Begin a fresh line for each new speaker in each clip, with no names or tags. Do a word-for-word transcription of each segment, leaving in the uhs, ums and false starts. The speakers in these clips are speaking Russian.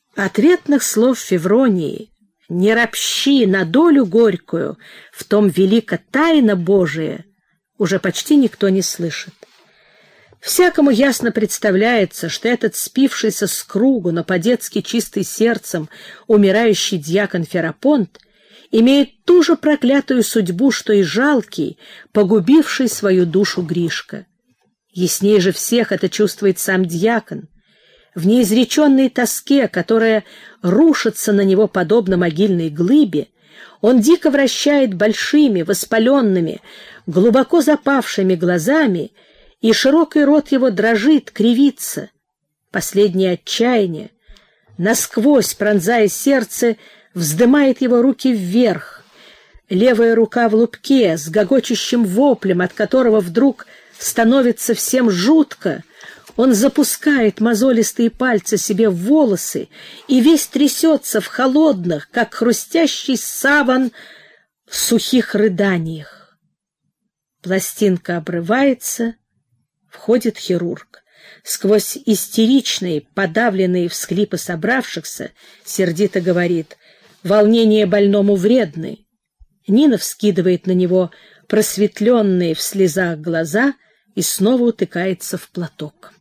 Ответных слов Февронии «Не ропщи на долю горькую, в том велика тайна Божия» уже почти никто не слышит. Всякому ясно представляется, что этот спившийся с кругу, но по-детски чистый сердцем умирающий дьякон Ферапонт имеет ту же проклятую судьбу, что и жалкий, погубивший свою душу Гришка. Яснее же всех это чувствует сам дьякон. В неизреченной тоске, которая рушится на него подобно могильной глыбе, он дико вращает большими, воспаленными, глубоко запавшими глазами, и широкий рот его дрожит, кривится. Последнее отчаяние, насквозь пронзая сердце, вздымает его руки вверх. Левая рука в лупке, с гогочущим воплем, от которого вдруг становится всем жутко, он запускает мозолистые пальцы себе в волосы и весь трясется в холодных, как хрустящий саван, сухих рыданиях. Пластинка обрывается, входит хирург. Сквозь истеричные, подавленные всхлипы собравшихся сердито говорит: «Волнение больному вредны». Нина вскидывает на него просветленные в слезах глаза и снова утыкается в платок.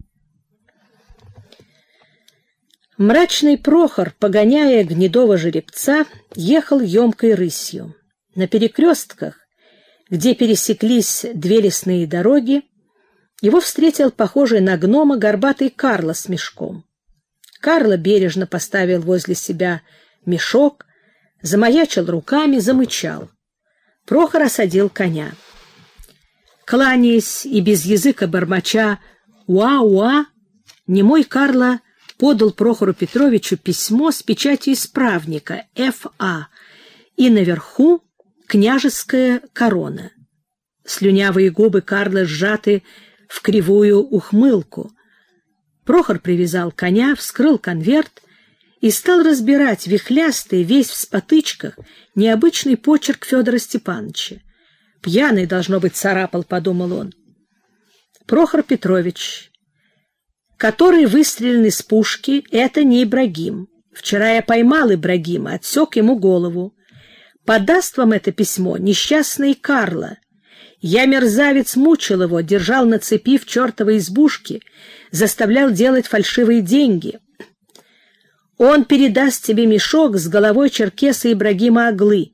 Мрачный Прохор, погоняя гнедого жеребца, ехал емкой рысью. На перекрестках, где пересеклись две лесные дороги, его встретил похожий на гнома горбатый Карло с мешком. Карло бережно поставил возле себя мешок, замаячил руками, замычал. Прохор осадил коня. Кланяясь и без языка бормоча «Уа-уа», немой Карло подал Прохору Петровичу письмо с печатью исправника Ф А и наверху княжеская корона. Слюнявые губы Карла сжаты в кривую ухмылку. Прохор привязал коня, вскрыл конверт и стал разбирать вихлястый, весь в спотычках, необычный почерк Федора Степановича. «Пьяный, должно быть, царапал», — подумал он. Прохор Петрович, который выстрелен из пушки, это не Ибрагим. Вчера я поймал Ибрагима, отсек ему голову. Подаст вам это письмо несчастный Карло. Я, мерзавец, мучил его, держал на цепи в чертовой избушке, заставлял делать фальшивые деньги. Он передаст тебе мешок с головой черкеса Ибрагима Оглы.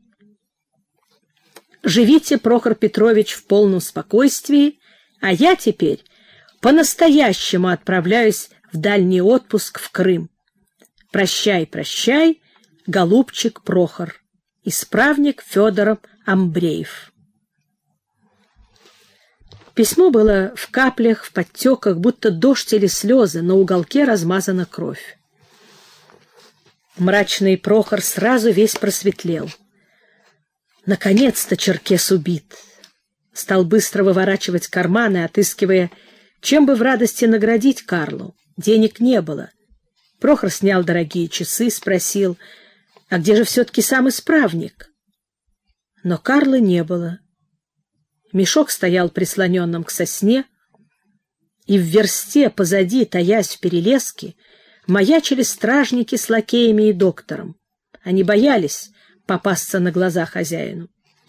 Живите, Прохор Петрович, в полном спокойствии, а я теперь по-настоящему отправляюсь в дальний отпуск в Крым. Прощай, прощай, голубчик Прохор. Исправник Федор Амбреев. Письмо было в каплях, в подтеках, будто дождь или слезы, на уголке размазана кровь. Мрачный Прохор сразу весь просветлел. Наконец-то черкес убит. Стал быстро выворачивать карманы, отыскивая, чем бы в радости наградить Карлу. Денег не было. Прохор снял дорогие часы, спросил, а где же все-таки сам исправник? Но Карлы не было. Мешок стоял прислоненным к сосне, и в версте позади, таясь в перелеске, маячили стражники с лакеями и доктором. Они боялись попасться на глаза хозяину.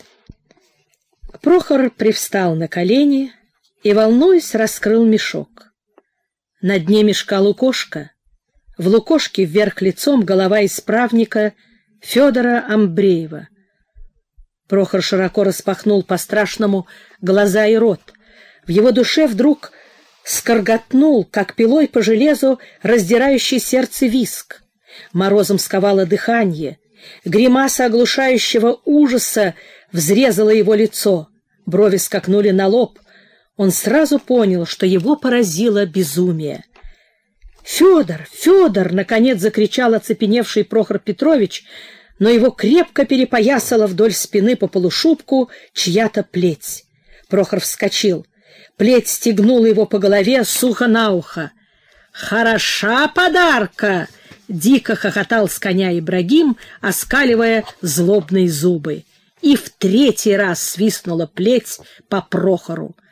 Прохор привстал на колени и, волнуясь, раскрыл мешок. На дне мешка лукошка, в лукошке вверх лицом голова исправника Федора Амбреева. Прохор широко распахнул по-страшному глаза и рот. В его душе вдруг скорготнул, как пилой по железу, раздирающий сердце виск. Морозом сковало дыхание. Гримаса оглушающего ужаса взрезала его лицо. Брови скакнули на лоб. Он сразу понял, что его поразило безумие. «Федор! Федор!» — наконец закричал оцепеневший Прохор Петрович, но его крепко перепоясала вдоль спины по полушубку чья-то плеть. Прохор вскочил. Плеть стегнула его по голове, сухо на ухо. «Хороша подарка!» — дико хохотал с коня Ибрагим, оскаливая злобные зубы. И в третий раз свистнула плеть по Прохору.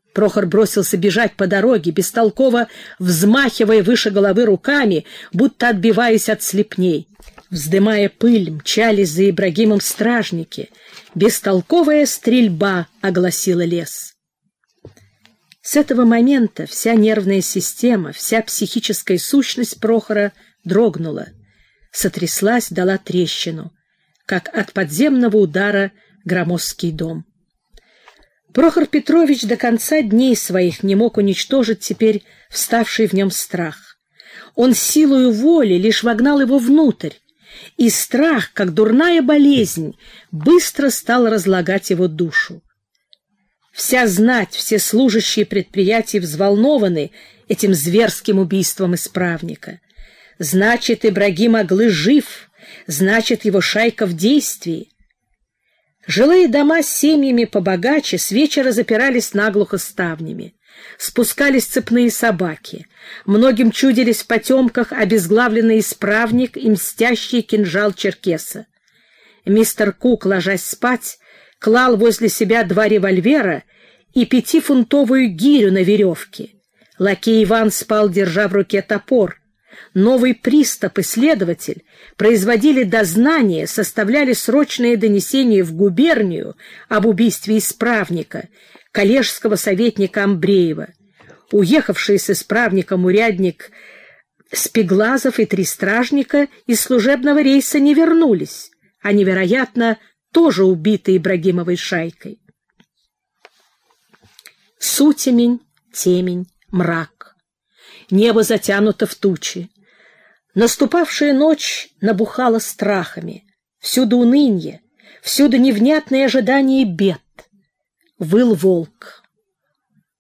Прохор бросился бежать по дороге, бестолково взмахивая выше головы руками, будто отбиваясь от слепней. Вздымая пыль, мчались за Ибрагимом стражники. Бестолковая стрельба огласила лес. С этого момента вся нервная система, вся психическая сущность Прохора дрогнула, сотряслась, дала трещину, как от подземного удара громоздкий дом. Прохор Петрович до конца дней своих не мог уничтожить теперь вставший в нем страх. Он силою воли лишь вогнал его внутрь, и страх, как дурная болезнь, быстро стал разлагать его душу. Вся знать, все служащие предприятий взволнованы этим зверским убийством исправника. Значит, Ибрагим Аглы жив, значит, его шайка в действии. Жилые дома с семьями побогаче с вечера запирались наглухо ставнями. Спускались цепные собаки. Многим чудились в потемках обезглавленный исправник и мстящий кинжал черкеса. Мистер Кук, ложась спать, клал возле себя два револьвера и пятифунтовую гирю на веревке. Лакей Иван спал, держа в руке топор. Новый пристав и следователь производили дознание, составляли срочные донесения в губернию об убийстве исправника, коллежского советника Амбреева. Уехавший с исправником урядник Спиглазов и три стражника из служебного рейса не вернулись. Они, вероятно, тоже убиты Ибрагимовой шайкой. Сутемень, темень, мрак. Небо затянуто в тучи. Наступавшая ночь набухала страхами. Всюду унынье, всюду невнятное ожидание бед. Выл волк.